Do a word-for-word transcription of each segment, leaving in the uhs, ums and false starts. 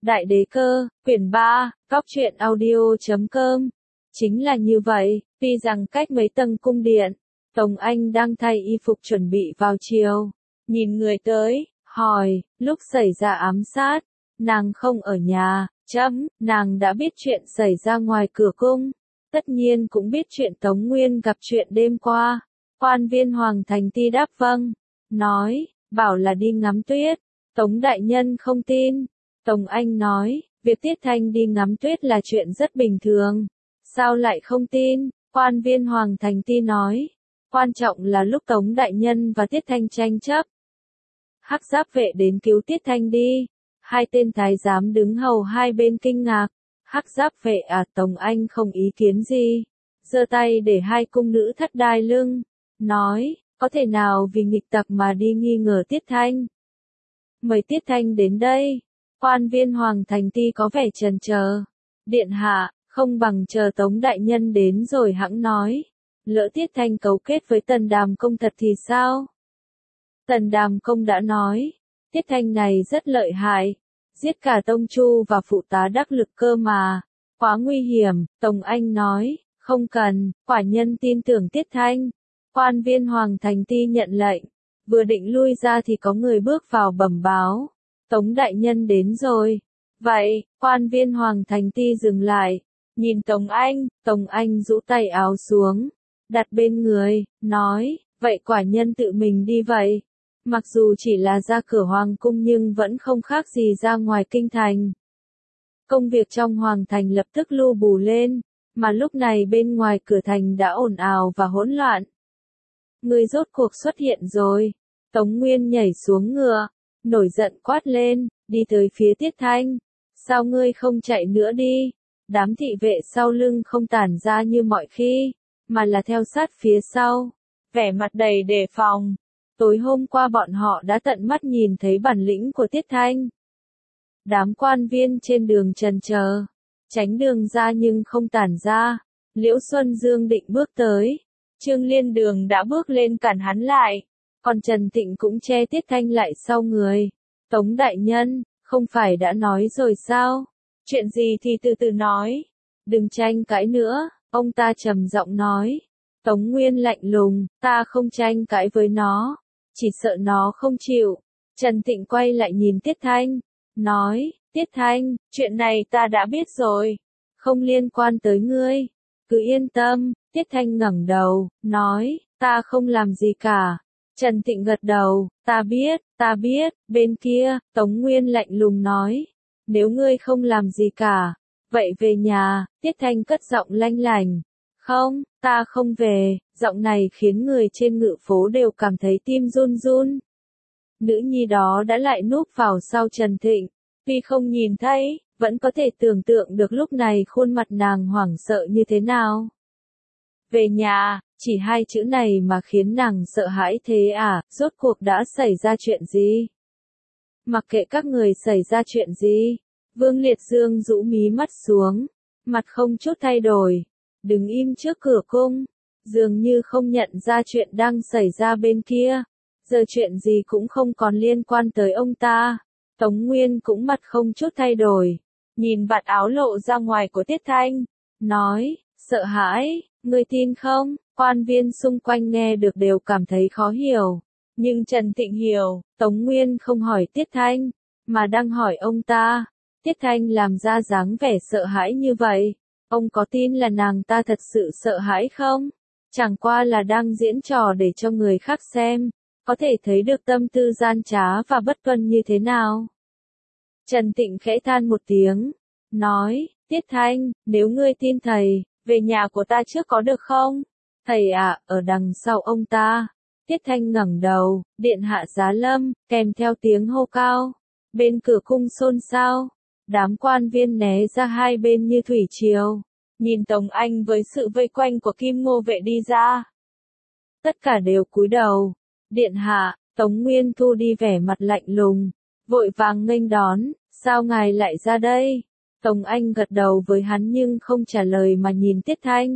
Đại đế cơ, quyển ba, góc truyện audio chấm com. Chính là như vậy, tuy rằng cách mấy tầng cung điện, Tống Anh đang thay y phục chuẩn bị vào chiều. Nhìn người tới, hỏi, lúc xảy ra ám sát, nàng không ở nhà, chấm, nàng đã biết chuyện xảy ra ngoài cửa cung. Tất nhiên cũng biết chuyện Tống Nguyên gặp chuyện đêm qua. Quan viên Hoàng Thành Ti đáp vâng, nói, bảo là đi ngắm tuyết. Tống đại nhân không tin. Tống Anh nói, việc Tiết Thanh đi ngắm tuyết là chuyện rất bình thường. Sao lại không tin? Quan viên Hoàng Thành Ti nói, quan trọng là lúc Tống đại nhân và Tiết Thanh tranh chấp. Hắc giáp vệ đến cứu Tiết Thanh đi. Hai tên thái giám đứng hầu hai bên kinh ngạc. Hắc giáp vệ à? Tống Anh không ý kiến gì. Giơ tay để hai cung nữ thắt đai lưng. Nói, có thể nào vì nghịch tập mà đi nghi ngờ Tiết Thanh? Mời Tiết Thanh đến đây. Quan viên Hoàng Thành Ti có vẻ chần chờ. Điện hạ, không bằng chờ Tống đại nhân đến rồi hẵng nói. Lỡ Tiết Thanh cấu kết với Tần Đàm Công thật thì sao? Tần Đàm Công đã nói, Tiết Thanh này rất lợi hại, giết cả tông chu và phụ tá đắc lực cơ mà, quá nguy hiểm. Tống Anh nói, không cần, quả nhân tin tưởng Tiết Thanh. Quan viên Hoàng Thành Ti nhận lệnh, vừa định lui ra thì có người bước vào bẩm báo, Tống đại nhân đến rồi. Vậy, quan viên Hoàng Thành Ti dừng lại, nhìn Tống Anh, Tống Anh rũ tay áo xuống, đặt bên người, nói, vậy quả nhân tự mình đi vậy. Mặc dù chỉ là ra cửa hoàng cung nhưng vẫn không khác gì ra ngoài kinh thành. Công việc trong hoàng thành lập tức lu bù lên, mà lúc này bên ngoài cửa thành đã ồn ào và hỗn loạn. Người rốt cuộc xuất hiện rồi. Tống Nguyên nhảy xuống ngựa, nổi giận quát lên, đi tới phía Tiết Thanh. Sao ngươi không chạy nữa đi? Đám thị vệ sau lưng không tản ra như mọi khi, mà là theo sát phía sau, vẻ mặt đầy đề phòng. Tối hôm qua bọn họ đã tận mắt nhìn thấy bản lĩnh của Tiết Thanh. Đám quan viên trên đường chần chờ, tránh đường ra nhưng không tản ra. Liễu Xuân Dương định bước tới, Trương Liên Đường đã bước lên cản hắn lại, còn Trần Thịnh cũng che Tiết Thanh lại sau người. Tống đại nhân, không phải đã nói rồi sao? Chuyện gì thì từ từ nói, đừng tranh cãi nữa, ông ta trầm giọng nói. Tống Nguyên lạnh lùng, ta không tranh cãi với nó, chỉ sợ nó không chịu. Trần Thịnh quay lại nhìn Tiết Thanh, nói, Tiết Thanh, chuyện này ta đã biết rồi, không liên quan tới ngươi, cứ yên tâm. Tiết Thanh ngẩng đầu, nói, ta không làm gì cả. Trần Thịnh gật đầu, ta biết, ta biết. Bên kia, Tống Nguyên lạnh lùng nói, nếu ngươi không làm gì cả, vậy về nhà. Tiết Thanh cất giọng lanh lành, không, ta không về. Giọng này khiến người trên ngự phố đều cảm thấy tim run run. Nữ nhi đó đã lại núp vào sau Trần Thịnh, tuy không nhìn thấy, vẫn có thể tưởng tượng được lúc này khuôn mặt nàng hoảng sợ như thế nào. Về nhà, chỉ hai chữ này mà khiến nàng sợ hãi thế à? Rốt cuộc đã xảy ra chuyện gì? Mặc kệ các người xảy ra chuyện gì, Vương Liệt Dương rũ mí mắt xuống, mặt không chút thay đổi, đứng im trước cửa cung, dường như không nhận ra chuyện đang xảy ra bên kia. Giờ chuyện gì cũng không còn liên quan tới ông ta. Tống Nguyên cũng mặt không chút thay đổi, nhìn vạt áo lộ ra ngoài của Tiết Thanh, nói, sợ hãi, ngươi tin không? Quan viên xung quanh nghe được đều cảm thấy khó hiểu, nhưng Trần Thịnh hiểu. Tống Nguyên không hỏi Tiết Thanh, mà đang hỏi ông ta. Tiết Thanh làm ra dáng vẻ sợ hãi như vậy, ông có tin là nàng ta thật sự sợ hãi không? Chẳng qua là đang diễn trò để cho người khác xem, có thể thấy được tâm tư gian trá và bất tuân như thế nào. Trần Thịnh khẽ than một tiếng, nói, Tiết Thanh, nếu ngươi tin thầy, về nhà của ta trước có được không? Thầy ạ, ở đằng sau ông ta. Tiết Thanh ngẩng đầu, điện hạ giá lâm, kèm theo tiếng hô cao. Bên cửa cung xôn xao, đám quan viên né ra hai bên như thủy triều, nhìn Tống Anh với sự vây quanh của Kim Ngô vệ đi ra. Tất cả đều cúi đầu. Điện hạ, Tống Nguyên thu đi vẻ mặt lạnh lùng, vội vàng nghênh đón, sao ngài lại ra đây? Tống Anh gật đầu với hắn nhưng không trả lời mà nhìn Tiết Thanh.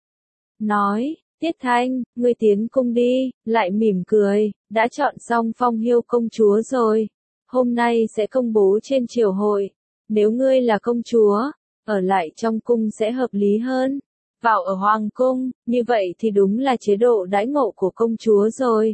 Nói, Tiết Thanh, ngươi tiến cung đi, lại mỉm cười, đã chọn xong Phong Hiêu công chúa rồi. Hôm nay sẽ công bố trên triều hội. nếu ngươi là công chúa, ở lại trong cung sẽ hợp lý hơn. Vào ở hoàng cung, như vậy thì đúng là chế độ đãi ngộ của công chúa rồi.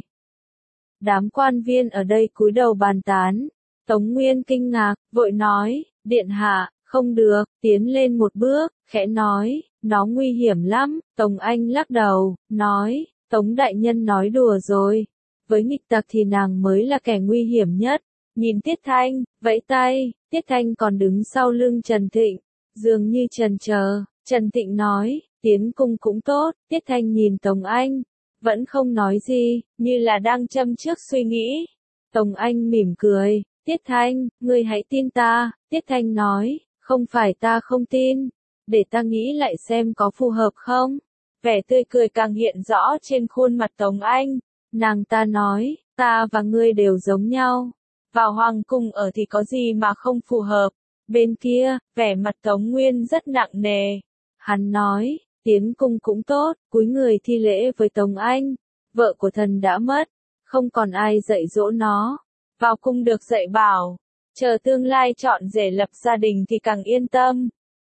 Đám quan viên ở đây cúi đầu bàn tán. Tống Nguyên kinh ngạc, vội nói, điện hạ, không được, tiến lên một bước, khẽ nói, nó nguy hiểm lắm. Tống Anh lắc đầu, nói, Tống đại nhân nói đùa rồi. Với nghịch tặc thì nàng mới là kẻ nguy hiểm nhất. Nhìn Tiết Thanh, vẫy tay, Tiết Thanh còn đứng sau lưng Trần Thịnh, dường như chần chờ. Trần Thịnh nói, tiến cung cũng tốt. Tiết Thanh nhìn Tống Anh, vẫn không nói gì, như là đang châm trước suy nghĩ. Tống Anh mỉm cười, Tiết Thanh, ngươi hãy tin ta. Tiết Thanh nói, không phải ta không tin, để ta nghĩ lại xem có phù hợp không. Vẻ tươi cười càng hiện rõ trên khuôn mặt Tống Anh. Nàng ta nói, ta và ngươi đều giống nhau. Vào hoàng cung ở thì có gì mà không phù hợp. Bên kia, vẻ mặt Tống Nguyên rất nặng nề. Hắn nói, tiến cung cũng tốt, cúi người thi lễ với Tống Anh. Vợ của thần đã mất, không còn ai dạy dỗ nó. Vào cung được dạy bảo, chờ tương lai chọn rể lập gia đình thì càng yên tâm.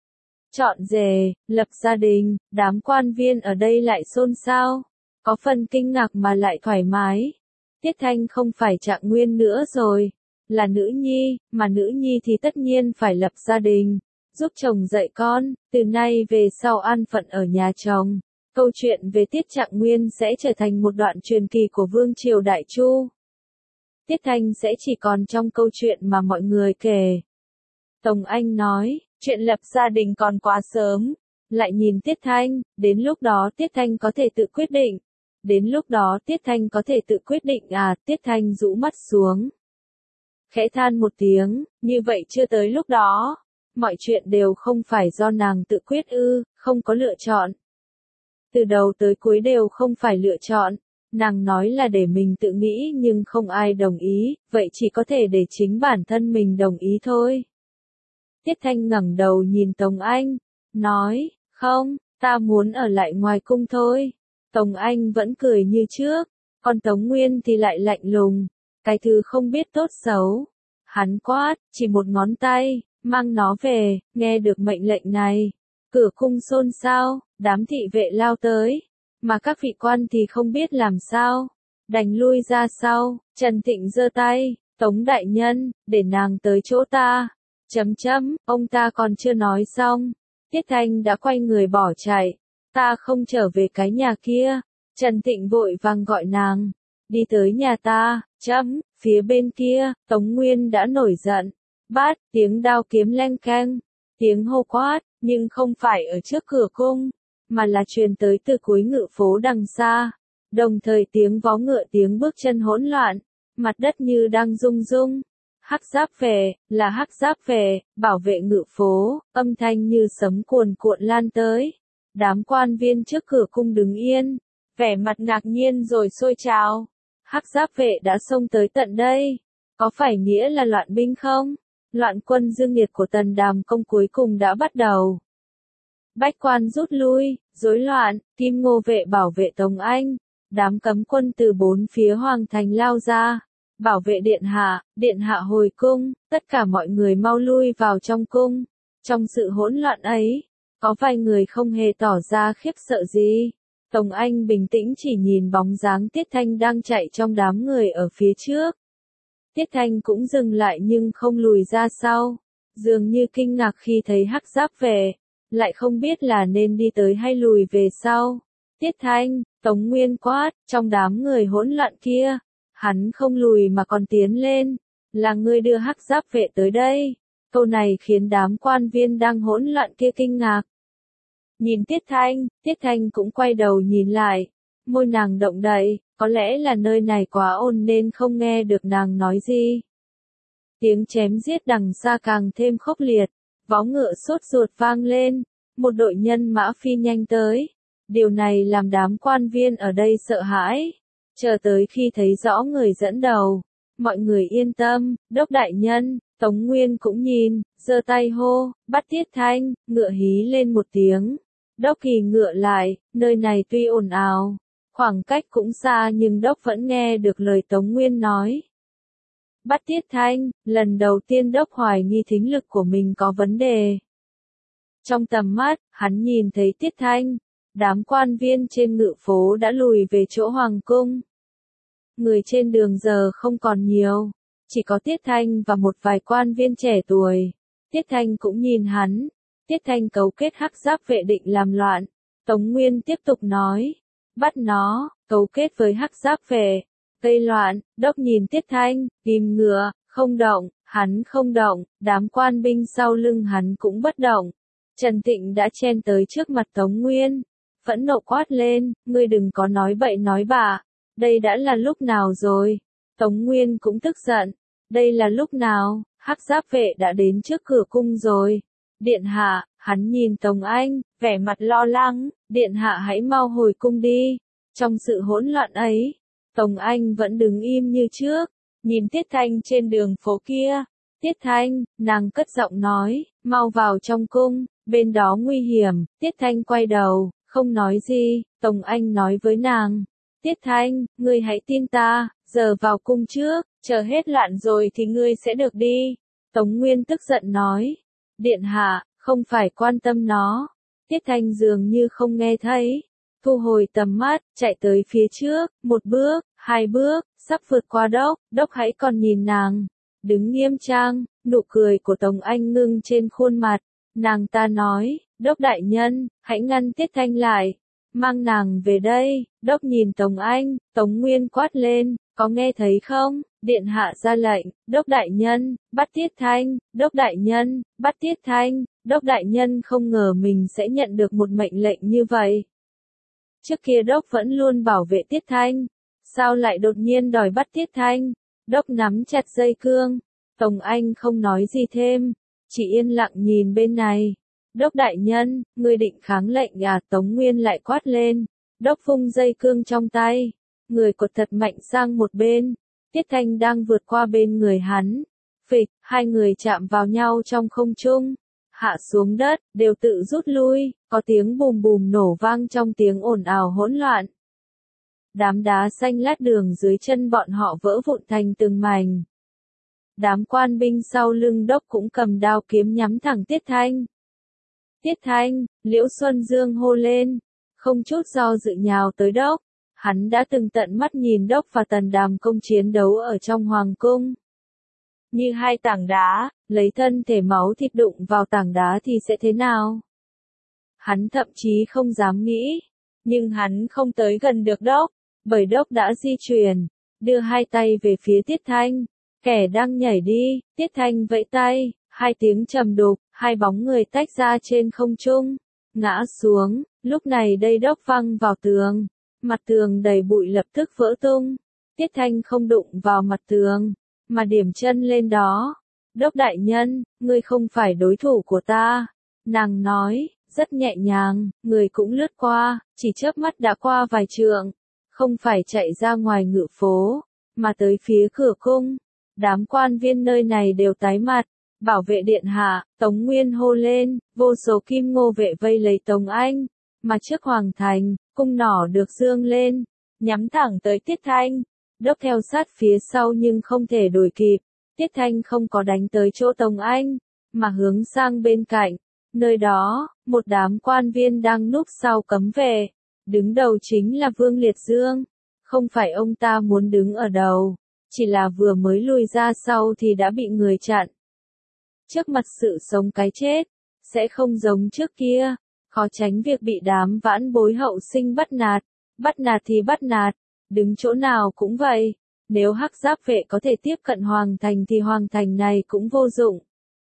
Chọn rể, lập gia đình, đám quan viên ở đây lại xôn xao. Có phần kinh ngạc mà lại thoải mái. Tiết Thanh không phải Trạng Nguyên nữa rồi, là nữ nhi, mà nữ nhi thì tất nhiên phải lập gia đình, giúp chồng dạy con, từ nay về sau an phận ở nhà chồng. Câu chuyện về Tiết Trạng Nguyên sẽ trở thành một đoạn truyền kỳ của Vương triều Đại Chu. Tiết Thanh sẽ chỉ còn trong câu chuyện mà mọi người kể. Tống Anh nói, chuyện lập gia đình còn quá sớm. Lại nhìn Tiết Thanh, đến lúc đó Tiết Thanh có thể tự quyết định. Đến lúc đó Tiết Thanh có thể tự quyết định à, Tiết Thanh rũ mắt xuống. Khẽ than một tiếng, như vậy chưa tới lúc đó. Mọi chuyện đều không phải do nàng tự quyết ư, không có lựa chọn. Từ đầu tới cuối đều không phải lựa chọn. Nàng nói là để mình tự nghĩ nhưng không ai đồng ý, vậy chỉ có thể để chính bản thân mình đồng ý thôi. Tiết Thanh ngẩng đầu nhìn Tống Anh, nói, không, ta muốn ở lại ngoài cung thôi. Tống Anh vẫn cười như trước, còn Tống Nguyên thì lại lạnh lùng, cái thứ không biết tốt xấu. Hắn quát, chỉ một ngón tay, mang nó về. Nghe được mệnh lệnh này, cửa cung xôn xao, đám thị vệ lao tới, mà các vị quan thì không biết làm sao, đành lui ra sau. Trần Thịnh giơ tay, Tống đại nhân, để nàng tới chỗ ta. Chấm chấm, ông ta còn chưa nói xong, Tiết Thanh đã quay người bỏ chạy. Ta không trở về cái nhà kia. Trần Thịnh vội vàng gọi nàng, đi tới nhà ta. Chấm, phía bên kia, Tống Nguyên đã nổi giận. Bát, tiếng đao kiếm leng keng, tiếng hô quát, nhưng không phải ở trước cửa cung, mà là truyền tới từ cuối ngự phố đằng xa. Đồng thời tiếng vó ngựa, tiếng bước chân hỗn loạn, mặt đất như đang rung rung. Hắc giáp về, là hắc giáp về, bảo vệ ngự phố, âm thanh như sấm cuồn cuộn lan tới. Đám quan viên trước cửa cung đứng yên, vẻ mặt ngạc nhiên rồi sôi trào. Hắc giáp vệ đã xông tới tận đây, có phải nghĩa là loạn binh không? Loạn quân dương nghiệt của Tần Đàm Công cuối cùng đã bắt đầu. Bách quan rút lui, rối loạn, Kim Ngô vệ bảo vệ Tống Anh, đám cấm quân từ bốn phía hoàng thành lao ra, bảo vệ điện hạ, điện hạ hồi cung, tất cả mọi người mau lui vào trong cung. Trong sự hỗn loạn ấy, có vài người không hề tỏ ra khiếp sợ gì. Tống Anh bình tĩnh chỉ nhìn bóng dáng Tiết Thanh đang chạy trong đám người ở phía trước. Tiết Thanh cũng dừng lại nhưng không lùi ra sau, dường như kinh ngạc khi thấy hắc giáp về, lại không biết là nên đi tới hay lùi về sau. Tiết Thanh, Tống Nguyên quát, trong đám người hỗn loạn kia, hắn không lùi mà còn tiến lên, là ngươi đưa hắc giáp vệ tới đây. Câu này khiến đám quan viên đang hỗn loạn kia kinh ngạc. Nhìn Tiết Thanh, Tiết Thanh cũng quay đầu nhìn lại, môi nàng động đậy, có lẽ là nơi này quá ồn nên không nghe được nàng nói gì. Tiếng chém giết đằng xa càng thêm khốc liệt, vó ngựa sốt ruột vang lên, một đội nhân mã phi nhanh tới. Điều này làm đám quan viên ở đây sợ hãi, chờ tới khi thấy rõ người dẫn đầu. Mọi người yên tâm, đốc đại nhân. Tống Nguyên cũng nhìn, giơ tay hô, bắt Tiết Thanh. Ngựa hí lên một tiếng, đốc kỳ ngựa lại. Nơi này tuy ồn ào, khoảng cách cũng xa nhưng đốc vẫn nghe được lời Tống Nguyên nói. bắt Tiết Thanh, lần đầu tiên Đốc hoài nghi thính lực của mình có vấn đề. Trong tầm mắt, hắn nhìn thấy Tiết Thanh, đám quan viên trên ngự phố đã lùi về chỗ hoàng cung. Người trên đường giờ không còn nhiều, chỉ có Tiết Thanh và một vài quan viên trẻ tuổi. Tiết Thanh cũng nhìn hắn. Tiết Thanh cấu kết hắc giáp vệ định làm loạn. Tống Nguyên tiếp tục nói, bắt nó, cấu kết với hắc giáp vệ, gây loạn. Đốc nhìn Tiết Thanh, ghim ngựa, không động, hắn không động, đám quan binh sau lưng hắn cũng bất động. Trần Tịnh đã chen tới trước mặt Tống Nguyên, phẫn nộ quát lên, ngươi đừng có nói bậy nói bạ, đây đã là lúc nào rồi? Tống Nguyên cũng tức giận, đây là lúc nào? Hắc giáp vệ đã đến trước cửa cung rồi. Điện hạ, hắn nhìn Tống Anh, vẻ mặt lo lắng, điện hạ hãy mau hồi cung đi. Trong sự hỗn loạn ấy, Tống Anh vẫn đứng im như trước, nhìn Tiết Thanh trên đường phố kia. Tiết Thanh, nàng cất giọng nói, mau vào trong cung, bên đó nguy hiểm. Tiết Thanh quay đầu, không nói gì. Tống Anh nói với nàng, Tiết Thanh, ngươi hãy tin ta, giờ vào cung trước, chờ hết loạn rồi thì ngươi sẽ được đi. Tống Nguyên tức giận nói, điện hạ, không phải quan tâm nó. Tiết Thanh dường như không nghe thấy, thu hồi tầm mắt, chạy tới phía trước, một bước, hai bước, sắp vượt qua Đốc. Đốc hãy còn nhìn nàng, đứng nghiêm trang, nụ cười của Tống Anh ngưng trên khuôn mặt. Nàng ta nói, Đốc đại nhân, hãy ngăn Tiết Thanh lại, mang nàng về đây. Đốc nhìn Tống Anh, Tống Nguyên quát lên, có nghe thấy không? Điện hạ ra lệnh, Đốc đại nhân, bắt Tiết Thanh. Đốc đại nhân, bắt Tiết Thanh. Đốc đại nhân không ngờ mình sẽ nhận được một mệnh lệnh như vậy. Trước kia Đốc vẫn luôn bảo vệ Tiết Thanh, sao lại đột nhiên đòi bắt Tiết Thanh? Đốc nắm chặt dây cương. Tống Anh không nói gì thêm, chỉ yên lặng nhìn bên này. Đốc đại nhân, ngươi định kháng lệnh à? Tống Nguyên lại quát lên. Đốc vung dây cương trong tay, người cột thật mạnh sang một bên. Tiết Thanh đang vượt qua bên người hắn. Phịch, hai người chạm vào nhau trong không trung, hạ xuống đất, đều tự rút lui, có tiếng bùm bùm nổ vang trong tiếng ồn ào hỗn loạn. Đám đá xanh lát đường dưới chân bọn họ vỡ vụn thành từng mảnh. Đám quan binh sau lưng Đốc cũng cầm đao kiếm nhắm thẳng Tiết Thanh. Tiết Thanh, Liễu Xuân Dương hô lên, không chút do dự nhào tới Đốc. Hắn đã từng tận mắt nhìn Đốc và Tần Đàm Công chiến đấu ở trong hoàng cung. Như hai tảng đá, lấy thân thể máu thịt đụng vào tảng đá thì sẽ thế nào? Hắn thậm chí không dám nghĩ, nhưng hắn không tới gần được Đốc, bởi Đốc đã di chuyển, đưa hai tay về phía Tiết Thanh. Kẻ đang nhảy đi. Tiết Thanh vẫy tay, hai tiếng trầm đục, hai bóng người tách ra trên không trung, ngã xuống. Lúc này đây Đốc văng vào tường, mặt tường đầy bụi lập tức vỡ tung. Tiết Thanh không đụng vào mặt tường, mà điểm chân lên đó. Đốc đại nhân, ngươi không phải đối thủ của ta. Nàng nói, rất nhẹ nhàng, người cũng lướt qua, chỉ chớp mắt đã qua vài trượng. Không phải chạy ra ngoài ngự phố, mà tới phía cửa cung. Đám quan viên nơi này đều tái mặt. Bảo vệ điện hạ, Tống Nguyên hô lên, vô số kim ngô vệ vây lấy Tống Anh. Mà trước hoàng thành, cung nỏ được dương lên, nhắm thẳng tới Tiết Thanh. Đốc theo sát phía sau nhưng không thể đuổi kịp. Tiết Thanh không có đánh tới chỗ Tống Anh, mà hướng sang bên cạnh. Nơi đó, một đám quan viên đang núp sau cấm vệ. Đứng đầu chính là Vương Liệt Dương. Không phải ông ta muốn đứng ở đầu, chỉ là vừa mới lùi ra sau thì đã bị người chặn. Trước mặt sự sống cái chết, sẽ không giống trước kia, khó tránh việc bị đám vãn bối hậu sinh bắt nạt. Bắt nạt thì bắt nạt, đứng chỗ nào cũng vậy. Nếu hắc giáp vệ có thể tiếp cận hoàng thành thì hoàng thành này cũng vô dụng.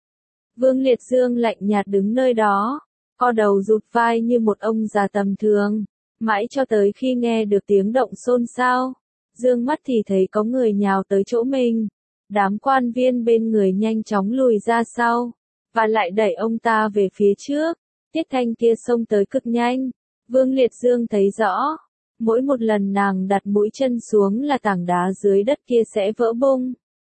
Vương Liệt Dương lạnh nhạt đứng nơi đó, co đầu rụt vai như một ông già tầm thường, mãi cho tới khi nghe được tiếng động xôn xao. Dương mắt thì thấy có người nhào tới chỗ mình. Đám quan viên bên người nhanh chóng lùi ra sau, và lại đẩy ông ta về phía trước. Tiết Thanh kia xông tới cực nhanh. Vương Liệt Dương thấy rõ, mỗi một lần nàng đặt mũi chân xuống là tảng đá dưới đất kia sẽ vỡ bung.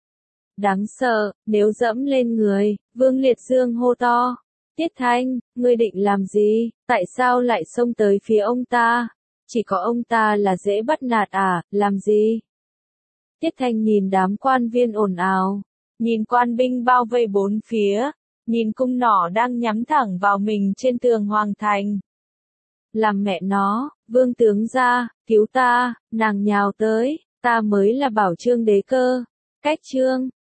Đáng sợ, nếu dẫm lên người. Vương Liệt Dương hô to, Tiết Thanh, ngươi định làm gì? Tại sao lại xông tới phía ông ta? Chỉ có ông ta là dễ bắt nạt à? Làm gì? Tiết Thanh nhìn đám quan viên ồn ào, nhìn quan binh bao vây bốn phía, nhìn cung nỏ đang nhắm thẳng vào mình trên tường hoàng thành. Làm mẹ nó, vương tướng gia, cứu ta, nàng nhào tới, ta mới là bảo chương đế cơ. Cách chương